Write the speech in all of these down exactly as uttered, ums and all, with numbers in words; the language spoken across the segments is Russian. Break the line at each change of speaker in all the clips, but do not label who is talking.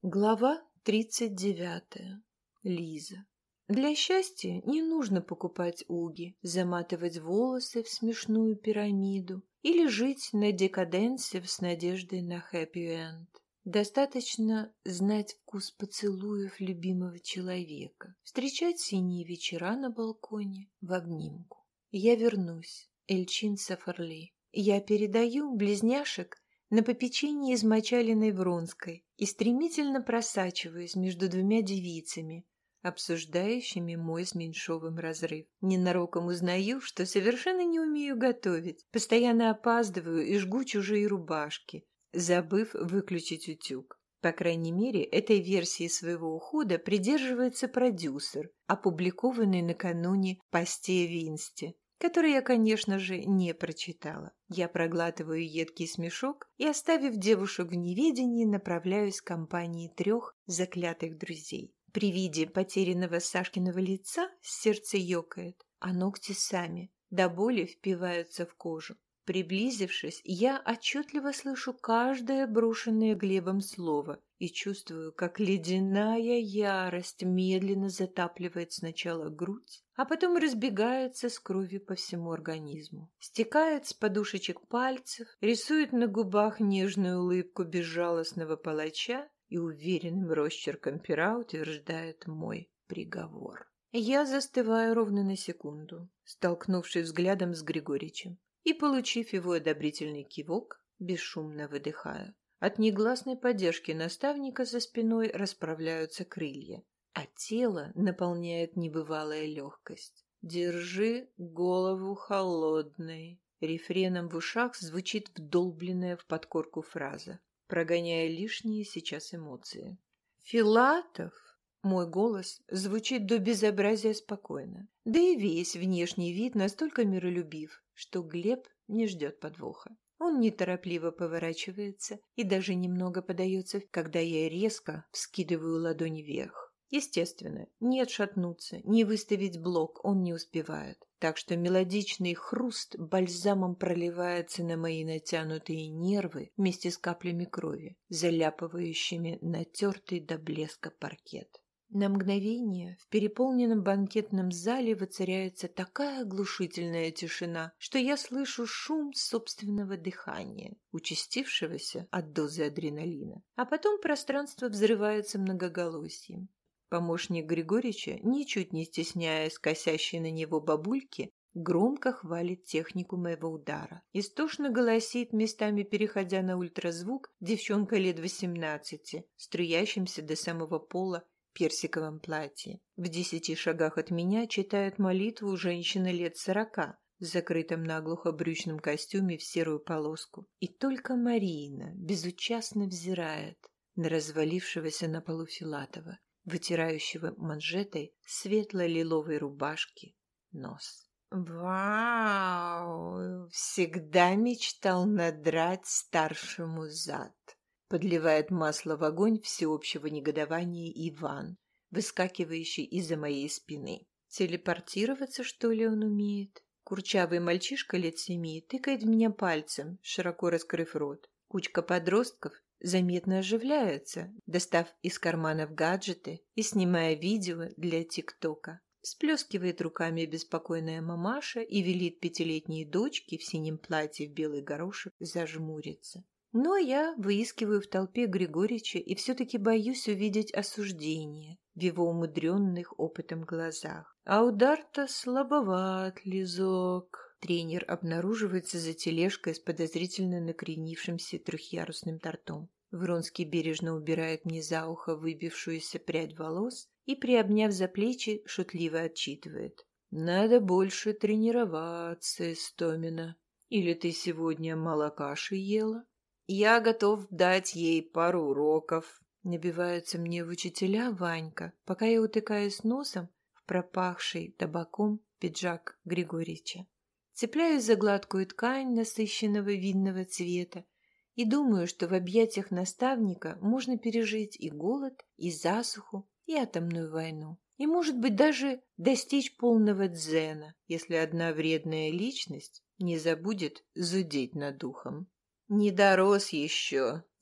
Глава тридцать девятая. Лиза. Для счастья не нужно покупать уги, заматывать волосы в смешную пирамиду или жить на декаденсе с надеждой на хэппи-энд. Достаточно знать вкус поцелуев любимого человека, встречать синие вечера на балконе в обнимку. Я вернусь, Эльчин Сафарли. Я передаю близняшек на попечении измочаленной Вронской и стремительно просачиваюсь между двумя девицами, обсуждающими мой с Меньшовым разрыв. Ненароком узнаю, что совершенно не умею готовить, постоянно опаздываю и жгу чужие рубашки, забыв выключить утюг. По крайней мере, этой версии своего ухода придерживается продюсер, опубликованный накануне в посте в Инсте, который я, конечно же, не прочитала. Я проглатываю едкий смешок и, оставив девушек в неведении, направляюсь к компании трех заклятых друзей. При виде потерянного Сашкиного лица сердце ёкает, а ногти сами до боли впиваются в кожу. Приблизившись, я отчетливо слышу каждое брошенное Глебом слово и чувствую, как ледяная ярость медленно затапливает сначала грудь, а потом разбегается с кровью по всему организму. Стекает с подушечек пальцев, рисует на губах нежную улыбку безжалостного палача и уверенным росчерком пера утверждает мой приговор. Я застываю ровно на секунду, столкнувшись взглядом с Григоричем. И, получив его одобрительный кивок, бесшумно выдыхаю. От негласной поддержки наставника за спиной расправляются крылья, а тело наполняет небывалая легкость. «Держи голову холодной». Рефреном в ушах звучит вдолбленная в подкорку фраза, прогоняя лишние сейчас эмоции. «Филатов!» Мой голос звучит до безобразия спокойно, да и весь внешний вид настолько миролюбив, что Глеб не ждет подвоха. Он неторопливо поворачивается и даже немного подается, когда я резко вскидываю ладони вверх. Естественно, ни отшатнуться, ни выставить блок он не успевает, так что мелодичный хруст бальзамом проливается на мои натянутые нервы вместе с каплями крови, заляпывающими натертый до блеска паркет. На мгновение в переполненном банкетном зале воцаряется такая оглушительная тишина, что я слышу шум собственного дыхания, участившегося от дозы адреналина. А потом пространство взрывается многоголосием. Помощник Григорича, ничуть не стесняясь косящей на него бабульки, громко хвалит технику моего удара. Истошно голосит, местами переходя на ультразвук, девчонка лет восемнадцати, струящимся до самого пола персиковом платье. В десяти шагах от меня читает молитву женщина лет сорока в закрытом наглухо брючном костюме в серую полоску. И только Марина безучастно взирает на развалившегося на полу Филатова, вытирающего манжетой светло-лиловой рубашки нос. «Вау! Всегда мечтал надрать старшему зад!» Подливает масло в огонь всеобщего негодования Иван, выскакивающий из-за моей спины. Телепортироваться, что ли, он умеет? Курчавый мальчишка лет семи тыкает в меня пальцем, широко раскрыв рот. Кучка подростков заметно оживляется, достав из карманов гаджеты и снимая видео для ТикТока. Всплескивает руками беспокойная мамаша и велит пятилетней дочке в синем платье в белый горошек зажмуриться. Но я выискиваю в толпе Григорича и все-таки боюсь увидеть осуждение в его умудренных опытом глазах. А удар-то слабоват, Лизок. Тренер обнаруживается за тележкой с подозрительно накренившимся трехъярусным тортом. Вронский бережно убирает мне за ухо выбившуюся прядь волос и, приобняв за плечи, шутливо отчитывает. «Надо больше тренироваться, Истомина. Или ты сегодня мало каши ела?» «Я готов дать ей пару уроков», — набивается мне в учителя Ванька, пока я утыкаюсь носом в пропахший табаком пиджак Григорича. Цепляюсь за гладкую ткань насыщенного винного цвета и думаю, что в объятиях наставника можно пережить и голод, и засуху, и атомную войну. И, может быть, даже достичь полного дзена, если одна вредная личность не забудет зудеть над духом. «Не дорос еще», —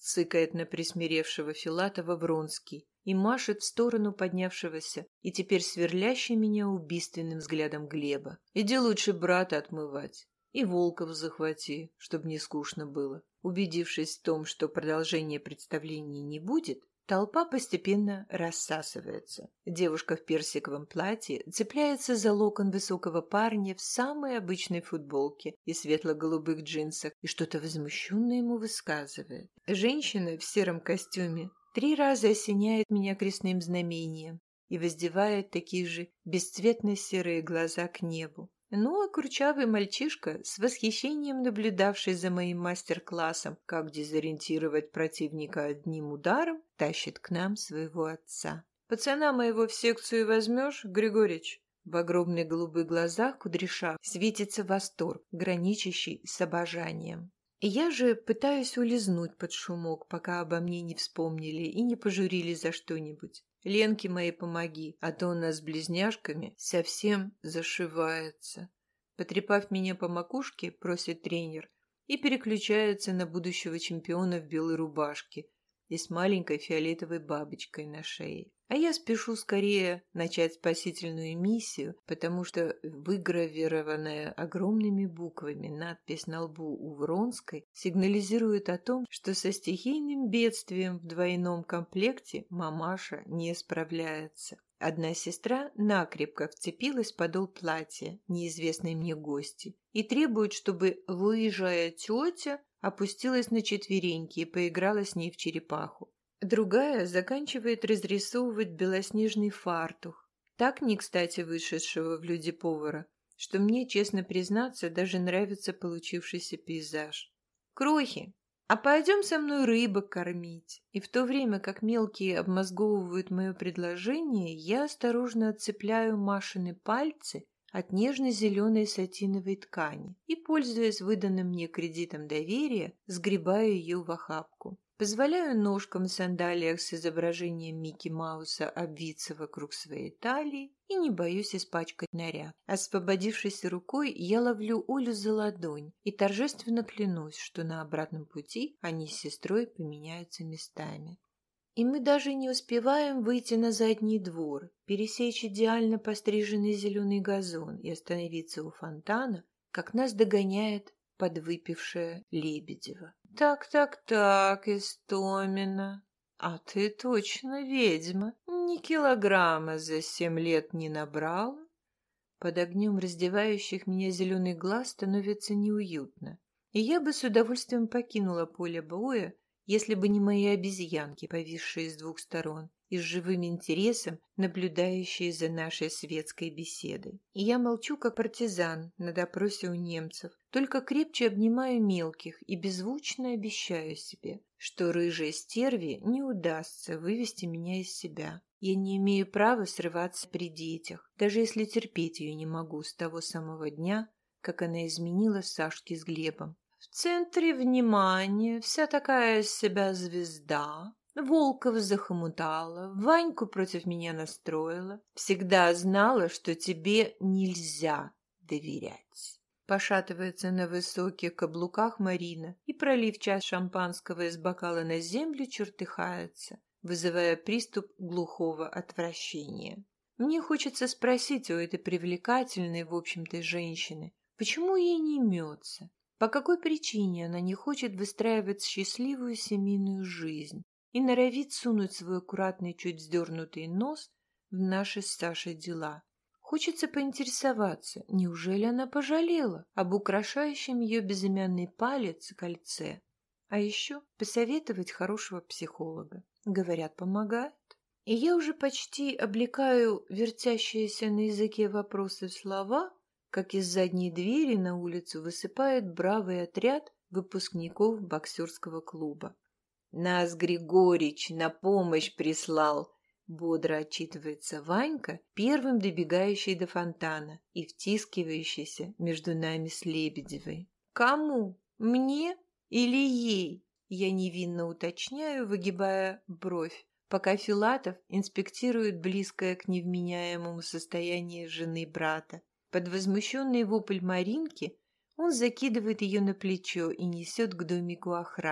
цыкает на присмиревшего Филатова Вронский и машет в сторону поднявшегося и теперь сверлящий меня убийственным взглядом Глеба. «Иди лучше брата отмывать. И Волков захвати, чтобы не скучно было». Убедившись в том, что продолжения представления не будет, толпа постепенно рассасывается. Девушка в персиковом платье цепляется за локон высокого парня в самой обычной футболке и светло-голубых джинсах и что-то возмущенно ему высказывает. Женщина в сером костюме три раза осеняет меня крестным знамением и воздевает такие же бесцветно-серые глаза к небу. Ну, а курчавый мальчишка, с восхищением наблюдавший за моим мастер-классом, как дезориентировать противника одним ударом, тащит к нам своего отца. «Пацана моего в секцию возьмешь, Григорич?» В огромных голубых глазах Кудряша светится восторг, граничащий с обожанием. И я же пытаюсь улизнуть под шумок, пока обо мне не вспомнили и не пожурили за что-нибудь. «Ленке моей помоги, а то у нас с близняшками совсем зашивается». Потрепав меня по макушке, просит тренер и переключается на будущего чемпиона в белой рубашке и с маленькой фиолетовой бабочкой на шее. А я спешу скорее начать спасительную миссию, потому что выгравированная огромными буквами надпись на лбу у Вронской сигнализирует о том, что со стихийным бедствием в двойном комплекте мамаша не справляется. Одна сестра накрепко вцепилась в подол платья неизвестной мне гости и требует, чтобы выезжая тетя опустилась на четвереньки и поиграла с ней в черепаху. Другая заканчивает разрисовывать белоснежный фартух, так не кстати вышедшего в люди повара, что мне, честно признаться, даже нравится получившийся пейзаж. «Крохи, а пойдем со мной рыбок кормить?» И в то время, как мелкие обмозговывают мое предложение, я осторожно отцепляю Машины пальцы от нежно-зеленой сатиновой ткани и, пользуясь выданным мне кредитом доверия, сгребаю ее в охапку. Позволяю ножкам в сандалиях с изображением Микки Мауса обвиться вокруг своей талии и не боюсь испачкать наряд. Освободившись рукой, я ловлю Олю за ладонь и торжественно клянусь, что на обратном пути они с сестрой поменяются местами. И мы даже не успеваем выйти на задний двор, пересечь идеально постриженный зеленый газон и остановиться у фонтана, как нас догоняет подвыпившая Лебедева. «Так-так-так, Истомина, а ты точно ведьма, ни килограмма за семь лет не набрала?» Под огнем раздевающих меня зеленых глаз становится неуютно, и я бы с удовольствием покинула поле боя, если бы не мои обезьянки, повисшие с двух сторон и с живым интересом наблюдающие за нашей светской беседой. И я молчу, как партизан на допросе у немцев, только крепче обнимаю мелких и беззвучно обещаю себе, что рыжей стерве не удастся вывести меня из себя. Я не имею права срываться при детях, даже если терпеть ее не могу с того самого дня, как она изменила Сашке с Глебом. В центре внимания вся такая из себя звезда. Волков захомутала, Ваньку против меня настроила. Всегда знала, что тебе нельзя доверять. Пошатывается на высоких каблуках Марина и, пролив чаш шампанского из бокала на землю, чертыхается, вызывая приступ глухого отвращения. Мне хочется спросить у этой привлекательной, в общем-то, женщины, почему ей не имется? По какой причине она не хочет выстраивать счастливую семейную жизнь и норовит сунуть свой аккуратный, чуть вздернутый нос в наши с Сашей дела? Хочется поинтересоваться, неужели она пожалела об украшающем ее безымянный палец кольце? А еще посоветовать хорошего психолога. Говорят, помогает. И я уже почти облекаю вертящиеся на языке вопросы в слова, как из задней двери на улицу высыпает бравый отряд выпускников боксерского клуба. «Нас Григорич на помощь прислал», — бодро отчитывается Ванька, первым добегающий до фонтана и втискивающийся между нами с Лебедевой. «Кому? Мне или ей?» Я невинно уточняю, выгибая бровь, пока Филатов инспектирует близкое к невменяемому состоянию жены брата. Под возмущенный вопль Маринки он закидывает ее на плечо и несет к домику охраны,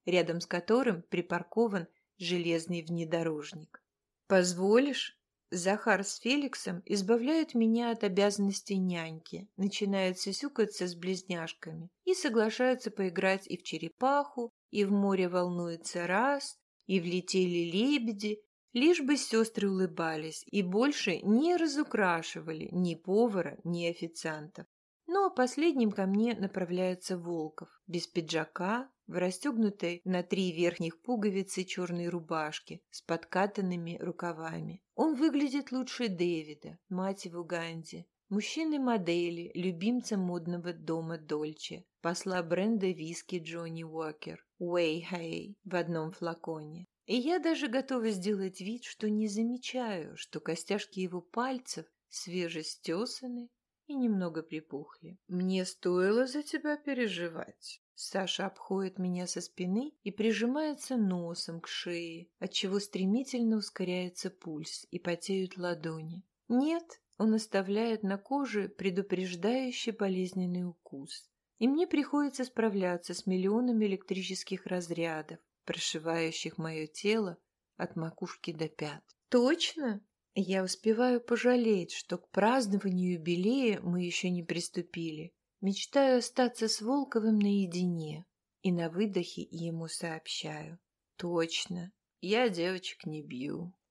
рядом с которым припаркован железный внедорожник. «Позволишь?» Захар с Феликсом избавляют меня от обязанностей няньки, начинают сюсюкаться с близняшками и соглашаются поиграть и в черепаху, и в море волнуется раз, и влетели лебеди, лишь бы сестры улыбались и больше не разукрашивали ни повара, ни официантов. Ну а последним ко мне направляется Волков, без пиджака, в расстегнутой на три верхних пуговицы черной рубашке с подкатанными рукавами. Он выглядит лучше Дэвида, мать его Ганди, мужчины-модели, любимца модного дома Дольче, посла бренда виски Джонни Уокер, Уэй Хэй в одном флаконе. И я даже готова сделать вид, что не замечаю, что костяшки его пальцев свежестесаны и немного припухли. «Мне стоило за тебя переживать». Саша обходит меня со спины и прижимается носом к шее, отчего стремительно ускоряется пульс и потеют ладони. «Нет», он оставляет на коже предупреждающий болезненный укус, и мне приходится справляться с миллионами электрических разрядов, прошивающих мое тело от макушки до пят. «Точно?» Я успеваю пожалеть, что к празднованию юбилея мы еще не приступили. Мечтаю остаться с Волковым наедине. И на выдохе ему сообщаю. Точно, я девочек не бью.